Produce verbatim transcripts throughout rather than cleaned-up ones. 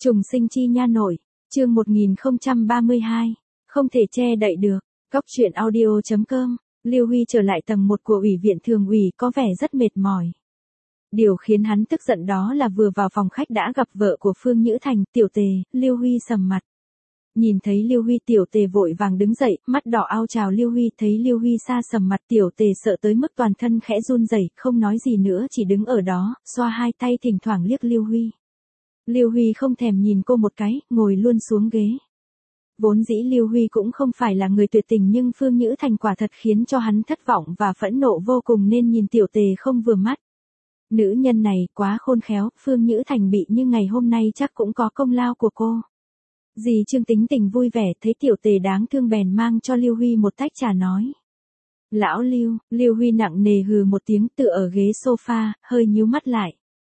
Trùng sinh chi nha nội, chương một nghìn không trăm ba mươi hai, không thể che đậy được, góc truyện audio chấm com, Lưu Huy trở lại tầng một của ủy viện thường ủy có vẻ rất mệt mỏi. Điều khiến hắn tức giận đó là vừa vào phòng khách đã gặp vợ của Phương Nhữ Thành, Tiểu Tề. Lưu Huy sầm mặt. Nhìn thấy Lưu Huy, Tiểu Tề vội vàng đứng dậy, mắt đỏ ao chào Lưu Huy. Thấy Lưu Huy xa sầm mặt, Tiểu Tề sợ tới mức toàn thân khẽ run rẩy, không nói gì nữa, chỉ đứng ở đó, xoa hai tay thỉnh thoảng liếc Lưu Huy. Lưu Huy không thèm nhìn cô một cái, ngồi luôn xuống ghế. Vốn dĩ Lưu Huy cũng không phải là người tuyệt tình, nhưng Phương Nhữ Thành quả thật khiến cho hắn thất vọng và phẫn nộ vô cùng nên nhìn Tiểu Tề không vừa mắt. Nữ nhân này quá khôn khéo, Phương Nhữ Thành bị như ngày hôm nay chắc cũng có công lao của cô. Dì Trương tính tình vui vẻ, thấy Tiểu Tề đáng thương bèn mang cho Lưu Huy một tách trà nói. Lão Lưu. Lưu Huy nặng nề hừ một tiếng, tựa ở ghế sofa, hơi nhíu mắt lại.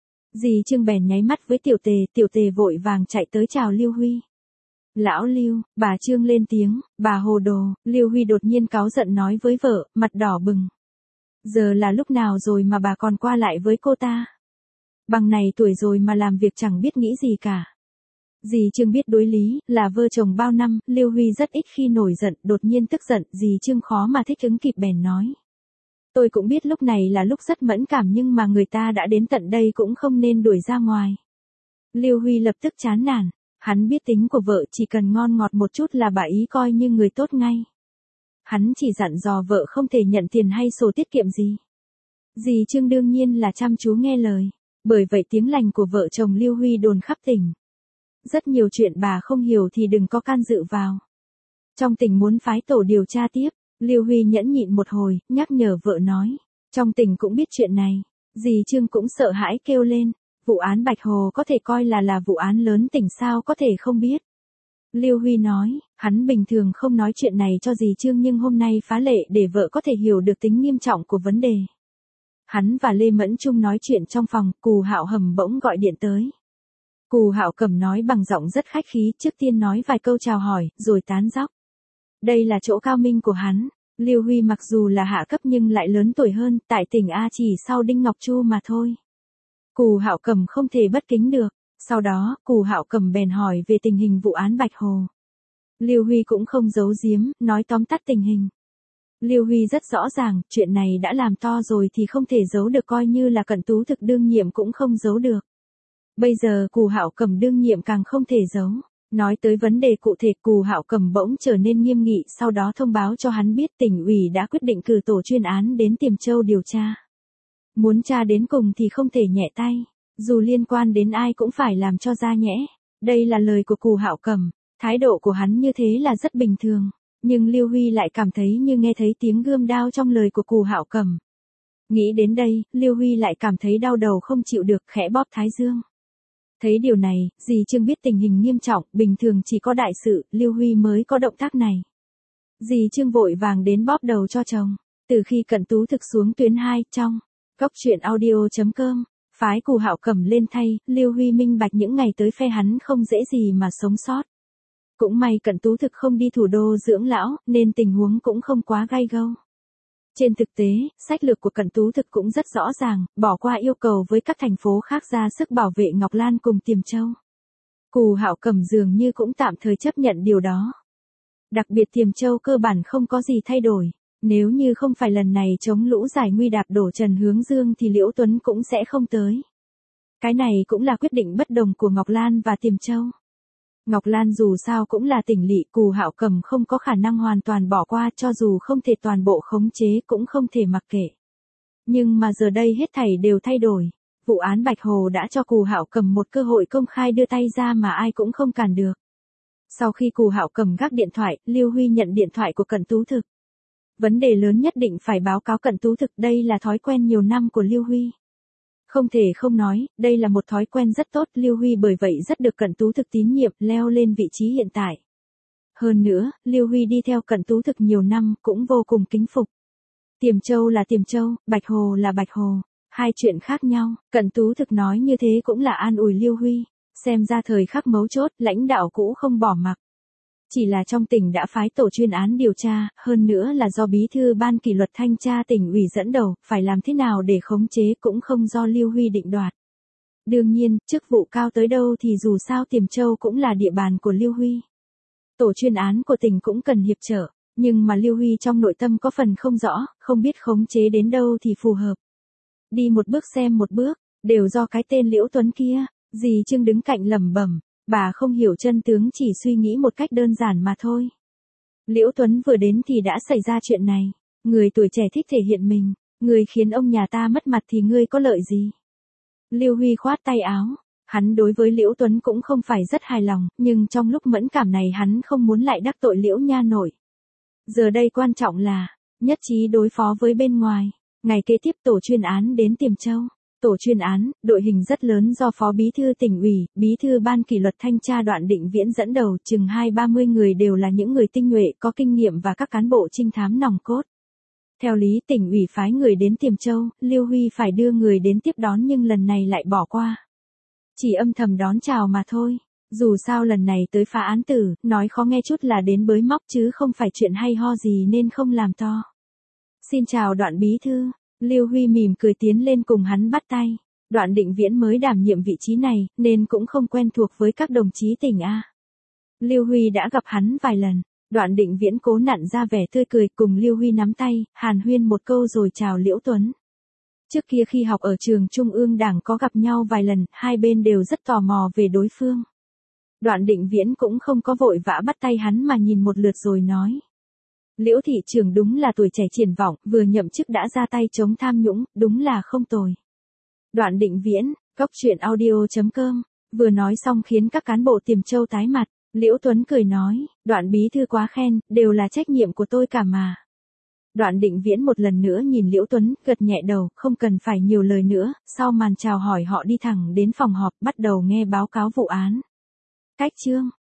Dì Trương bèn nháy mắt với Tiểu Tề, Tiểu Tề vội vàng chạy tới chào Lưu Huy. Lão Lưu. Bà Trương lên tiếng, bà hồ đồ. Lưu Huy đột nhiên cáu giận nói với vợ, mặt đỏ bừng. Giờ là lúc nào rồi mà bà còn qua lại với cô ta? Bằng này tuổi rồi mà làm việc chẳng biết nghĩ gì cả. Dì Trương biết đối lý, là vợ chồng bao năm, Lưu Huy rất ít khi nổi giận, đột nhiên tức giận, dì Trương khó mà thích ứng kịp bèn nói. Tôi cũng biết lúc này là lúc rất mẫn cảm, nhưng mà người ta đã đến tận đây cũng không nên đuổi ra ngoài. Lưu Huy lập tức chán nản, hắn biết tính của vợ, chỉ cần ngon ngọt một chút là bà ý coi như người tốt ngay. Hắn chỉ dặn dò vợ không thể nhận tiền hay sổ tiết kiệm gì. Dì Trương đương nhiên là chăm chú nghe lời, bởi vậy tiếng lành của vợ chồng Lưu Huy đồn khắp tỉnh. Rất nhiều chuyện bà không hiểu thì đừng có can dự vào. Trong tỉnh muốn phái tổ điều tra tiếp, Lưu Huy nhẫn nhịn một hồi, nhắc nhở vợ nói. Trong tỉnh cũng biết chuyện này. Dì Trương cũng sợ hãi kêu lên. Vụ án Bạch Hồ có thể coi là là vụ án lớn, tỉnh sao có thể không biết. Lưu Huy nói, hắn bình thường không nói chuyện này cho dì Trương, nhưng hôm nay phá lệ để vợ có thể hiểu được tính nghiêm trọng của vấn đề. Hắn và Lê Mẫn Trung nói chuyện trong phòng, Cù Hạo Hầm bỗng gọi điện tới. Cù Hạo Cẩm nói bằng giọng rất khách khí, trước tiên nói vài câu chào hỏi, rồi tán dóc. Đây là chỗ cao minh của hắn. Lưu Huy mặc dù là hạ cấp nhưng lại lớn tuổi hơn, tại tỉnh A chỉ sau Đinh Ngọc Chu mà thôi. Cù Hạo Cẩm không thể bất kính được. Sau đó, Cù Hạo Cẩm bèn hỏi về tình hình vụ án Bạch Hồ. Lưu Huy cũng không giấu giếm, nói tóm tắt tình hình. Lưu Huy rất rõ ràng, chuyện này đã làm to rồi thì không thể giấu được, coi như là Cận Tú Thực đương nhiệm cũng không giấu được. Bây giờ Cù Hạo Cẩm đương nhiệm càng không thể giấu. Nói tới vấn đề cụ thể, Cù Hạo Cẩm bỗng trở nên nghiêm nghị, sau đó thông báo cho hắn biết tỉnh ủy đã quyết định cử tổ chuyên án đến Tiềm Châu điều tra. Muốn tra đến cùng thì không thể nhẹ tay, dù liên quan đến ai cũng phải làm cho ra nhẽ. Đây là lời của Cù Hạo Cẩm, thái độ của hắn như thế là rất bình thường, nhưng Lưu Huy lại cảm thấy như nghe thấy tiếng gươm đao trong lời của Cù Hạo Cẩm. Nghĩ đến đây, Lưu Huy lại cảm thấy đau đầu không chịu được, khẽ bóp thái dương. Thấy điều này, dì Trương biết tình hình nghiêm trọng, bình thường chỉ có đại sự, Lưu Huy mới có động tác này. Dì Trương vội vàng đến bóp đầu cho chồng. Từ khi Cận Tú Thực xuống tuyến hai, trong góc truyện audio chấm com, phái Cù Hạo Cẩm lên thay, Lưu Huy minh bạch những ngày tới phe hắn không dễ gì mà sống sót. Cũng may Cận Tú Thực không đi thủ đô dưỡng lão, nên tình huống cũng không quá gay gâu. Trên thực tế, sách lược của Cận Tú Thực cũng rất rõ ràng, bỏ qua yêu cầu với các thành phố khác ra sức bảo vệ Ngọc Lan cùng Tiềm Châu. Cù Hạo Cẩm dường như cũng tạm thời chấp nhận điều đó. Đặc biệt Tiềm Châu cơ bản không có gì thay đổi, nếu như không phải lần này chống lũ giải nguy đạp đổ Trần Hướng Dương thì Liễu Tuấn cũng sẽ không tới. Cái này cũng là quyết định bất đồng của Ngọc Lan và Tiềm Châu. Ngọc Lan dù sao cũng là tỉnh lỵ, Cù Hạo Cẩm không có khả năng hoàn toàn bỏ qua, cho dù không thể toàn bộ khống chế cũng không thể mặc kệ. Nhưng mà giờ đây hết thảy đều thay đổi. Vụ án Bạch Hồ đã cho Cù Hạo Cẩm một cơ hội công khai đưa tay ra mà ai cũng không cản được. Sau khi Cù Hạo Cẩm gác điện thoại, Lưu Huy nhận điện thoại của Cận Tú Thực. Vấn đề lớn nhất định phải báo cáo Cận Tú Thực, đây là thói quen nhiều năm của Lưu Huy. Không thể không nói, đây là một thói quen rất tốt, Lưu Huy bởi vậy rất được Cận Tú Thực tín nhiệm, leo lên vị trí hiện tại. Hơn nữa, Lưu Huy đi theo Cận Tú Thực nhiều năm, cũng vô cùng kính phục. Tiềm Châu là Tiềm Châu, Bạch Hồ là Bạch Hồ, hai chuyện khác nhau, Cận Tú Thực nói như thế cũng là an ủi Lưu Huy, xem ra thời khắc mấu chốt, lãnh đạo cũ không bỏ mặc. Chỉ là trong tỉnh đã phái tổ chuyên án điều tra, hơn nữa là do bí thư ban kỷ luật thanh tra tỉnh ủy dẫn đầu, phải làm thế nào để khống chế cũng không do Lưu Huy định đoạt. Đương nhiên, chức vụ cao tới đâu thì dù sao Tiềm Châu cũng là địa bàn của Lưu Huy. Tổ chuyên án của tỉnh cũng cần hiệp trợ, nhưng mà Lưu Huy trong nội tâm có phần không rõ, không biết khống chế đến đâu thì phù hợp. Đi một bước xem một bước, đều do cái tên Liễu Tuấn kia. Dì Trương đứng cạnh lẩm bẩm, bà không hiểu chân tướng, chỉ suy nghĩ một cách đơn giản mà thôi. Liễu Tuấn vừa đến thì đã xảy ra chuyện này. Người tuổi trẻ thích thể hiện mình, người khiến ông nhà ta mất mặt thì ngươi có lợi gì? Lưu Huy khoát tay áo, hắn đối với Liễu Tuấn cũng không phải rất hài lòng, nhưng trong lúc mẫn cảm này hắn không muốn lại đắc tội Liễu nha nội. Giờ đây quan trọng là nhất trí đối phó với bên ngoài. Ngày kế tiếp tổ chuyên án đến Tiềm Châu. Tổ chuyên án, đội hình rất lớn do Phó Bí thư Tỉnh ủy, Bí thư Ban kỷ luật thanh tra Đoạn Định Viễn dẫn đầu, chừng hai ba mươi người đều là những người tinh nhuệ, có kinh nghiệm và các cán bộ trinh thám nòng cốt. Theo lý Tỉnh ủy phái người đến Tiềm Châu, Lưu Huy phải đưa người đến tiếp đón nhưng lần này lại bỏ qua. Chỉ âm thầm đón chào mà thôi. Dù sao lần này tới phá án tử, nói khó nghe chút là đến bới móc chứ không phải chuyện hay ho gì nên không làm to. Xin chào Đoạn Bí thư. Lưu Huy mỉm cười tiến lên cùng hắn bắt tay. Đoạn Định Viễn mới đảm nhiệm vị trí này, nên cũng không quen thuộc với các đồng chí tỉnh A. Lưu Huy đã gặp hắn vài lần. Đoạn Định Viễn cố nặn ra vẻ tươi cười cùng Lưu Huy nắm tay, hàn huyên một câu rồi chào Liễu Tuấn. Trước kia khi học ở trường Trung ương Đảng có gặp nhau vài lần, hai bên đều rất tò mò về đối phương. Đoạn Định Viễn cũng không có vội vã bắt tay hắn mà nhìn một lượt rồi nói. Liễu thị trưởng đúng là tuổi trẻ triển vọng, vừa nhậm chức đã ra tay chống tham nhũng, đúng là không tồi. Đoạn Định Viễn, góc truyện audio chấm com, vừa nói xong khiến các cán bộ Tiềm Châu tái mặt. Liễu Tuấn cười nói, Đoạn bí thư quá khen, đều là trách nhiệm của tôi cả mà. Đoạn Định Viễn một lần nữa nhìn Liễu Tuấn, gật nhẹ đầu, không cần phải nhiều lời nữa, sau màn chào hỏi họ đi thẳng đến phòng họp, bắt đầu nghe báo cáo vụ án. Cách chương